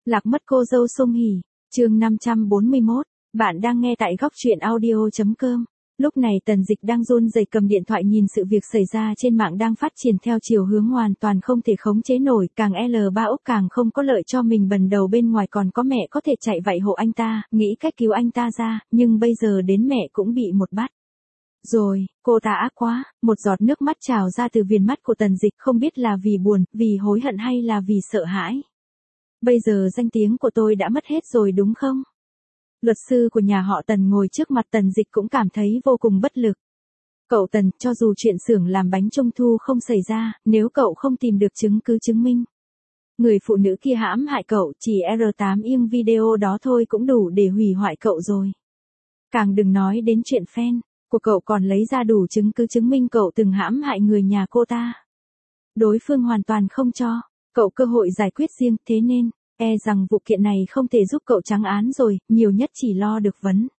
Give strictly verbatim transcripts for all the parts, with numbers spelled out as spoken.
Lạc mất cô dâu Song Hỷ, chương năm trăm bốn mươi mốt, bạn đang nghe tại góc truyện audio.com. Lúc này Tần Dịch đang run rẩy cầm điện thoại nhìn sự việc xảy ra trên mạng đang phát triển theo chiều hướng hoàn toàn không thể khống chế nổi, càng L ba Úc càng không có lợi cho mình, bần đầu bên ngoài còn có mẹ có thể chạy vậy hộ anh ta, nghĩ cách cứu anh ta ra, nhưng bây giờ đến mẹ cũng bị một bắt. Rồi, cô ta ác quá, một giọt nước mắt trào ra từ viền mắt của Tần Dịch, không biết là vì buồn, vì hối hận hay là vì sợ hãi. Bây giờ danh tiếng của tôi đã mất hết rồi đúng không? Luật sư của nhà họ Tần ngồi trước mặt Tần Dịch cũng cảm thấy vô cùng bất lực. Cậu Tần, cho dù chuyện xưởng làm bánh trung thu không xảy ra, nếu cậu không tìm được chứng cứ chứng minh người phụ nữ kia hãm hại cậu, chỉ R tám yên video đó thôi cũng đủ để hủy hoại cậu rồi. Càng đừng nói đến chuyện fan của cậu còn lấy ra đủ chứng cứ chứng minh cậu từng hãm hại người nhà cô ta. Đối phương hoàn toàn không cho cậu cơ hội giải quyết riêng, thế nên e rằng vụ kiện này không thể giúp cậu trắng án rồi, nhiều nhất chỉ lo được vấn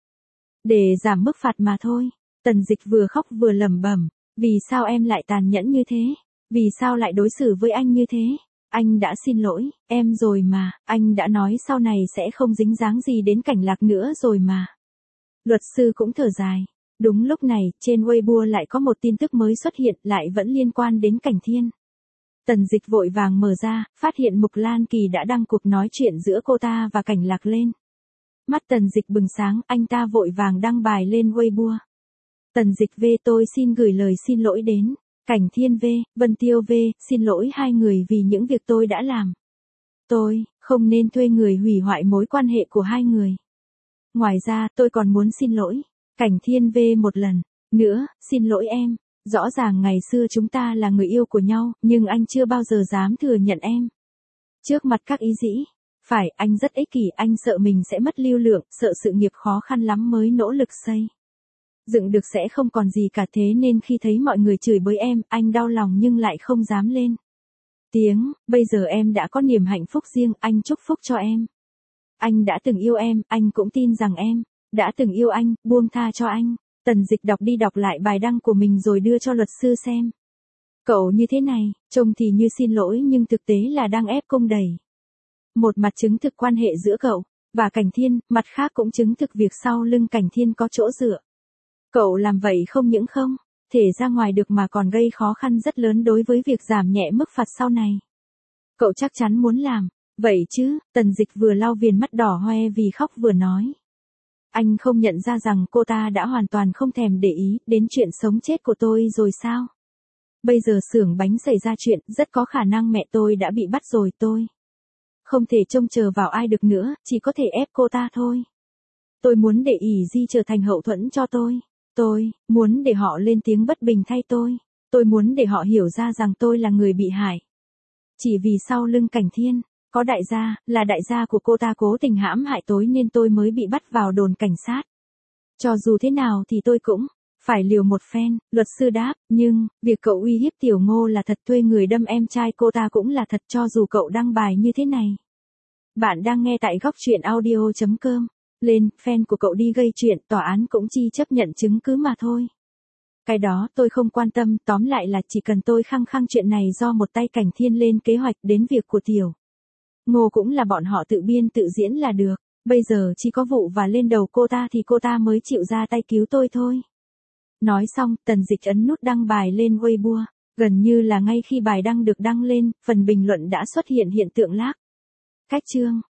để giảm mức phạt mà thôi. Tần Dịch vừa khóc vừa lẩm bẩm, vì sao em lại tàn nhẫn như thế? Vì sao lại đối xử với anh như thế? Anh đã xin lỗi em rồi mà, anh đã nói sau này sẽ không dính dáng gì đến Cảnh Lạc nữa rồi mà. Luật sư cũng thở dài. Đúng lúc này, trên Weibo lại có một tin tức mới xuất hiện, lại vẫn liên quan đến Cảnh Thiên. Tần Dịch vội vàng mở ra, phát hiện Mục Lan Kỳ đã đăng cuộc nói chuyện giữa cô ta và Cảnh Lạc lên. Mắt Tần Dịch bừng sáng, anh ta vội vàng đăng bài lên Weibo. Tần Dịch V, tôi xin gửi lời xin lỗi đến Cảnh Thiên V, Vân Tiêu V, xin lỗi hai người vì những việc tôi đã làm. Tôi không nên thuê người hủy hoại mối quan hệ của hai người. Ngoài ra, tôi còn muốn xin lỗi Cảnh Thiên V một lần nữa, xin lỗi em. Rõ ràng ngày xưa chúng ta là người yêu của nhau, nhưng anh chưa bao giờ dám thừa nhận em trước mặt các ý dĩ. Phải, anh rất ích kỷ, anh sợ mình sẽ mất lưu lượng, sợ sự nghiệp khó khăn lắm mới nỗ lực xây dựng được sẽ không còn gì cả, thế nên khi thấy mọi người chửi bới em, anh đau lòng nhưng lại không dám lên tiếng. Bây giờ em đã có niềm hạnh phúc riêng, anh chúc phúc cho em. Anh đã từng yêu em, anh cũng tin rằng em đã từng yêu anh, buông tha cho anh. Tần Dịch đọc đi đọc lại bài đăng của mình rồi đưa cho luật sư xem. Cậu như thế này, trông thì như xin lỗi nhưng thực tế là đang ép cung đẩy một mặt chứng thực quan hệ giữa cậu và Cảnh Thiên, mặt khác cũng chứng thực việc sau lưng Cảnh Thiên có chỗ dựa. Cậu làm vậy không những không thể ra ngoài được mà còn gây khó khăn rất lớn đối với việc giảm nhẹ mức phạt sau này. Cậu chắc chắn muốn làm vậy chứ? Tần Dịch vừa lau viền mắt đỏ hoe vì khóc vừa nói. Anh không nhận ra rằng cô ta đã hoàn toàn không thèm để ý đến chuyện sống chết của tôi rồi sao? Bây giờ xưởng bánh xảy ra chuyện, rất có khả năng mẹ tôi đã bị bắt rồi, tôi không thể trông chờ vào ai được nữa, chỉ có thể ép cô ta thôi. Tôi muốn để ỷ Di trở thành hậu thuẫn cho tôi. Tôi muốn để họ lên tiếng bất bình thay tôi. Tôi muốn để họ hiểu ra rằng tôi là người bị hại. Chỉ vì sau lưng Cảnh Thiên có đại gia, là đại gia của cô ta cố tình hãm hại tôi nên tôi mới bị bắt vào đồn cảnh sát. Cho dù thế nào thì tôi cũng phải liều một phen, luật sư đáp, nhưng việc cậu uy hiếp Tiểu Ngô là thật, thuê người đâm em trai cô ta cũng là thật, cho dù cậu đăng bài như thế này. Bạn đang nghe tại góc truyện audio.com. Lên, fan của cậu đi gây chuyện, tòa án cũng chi chấp nhận chứng cứ mà thôi. Cái đó tôi không quan tâm, tóm lại là chỉ cần tôi khăng khăng chuyện này do một tay Cảnh Thiên lên kế hoạch, đến việc của Tiểu Ngô cũng là bọn họ tự biên tự diễn là được. Bây giờ chỉ có vụ và lên đầu cô ta thì cô ta mới chịu ra tay cứu tôi thôi. Nói xong, Tần Dịch ấn nút đăng bài lên Weibo. Gần như là ngay khi bài đăng được đăng lên, phần bình luận đã xuất hiện hiện tượng lag. Cách chương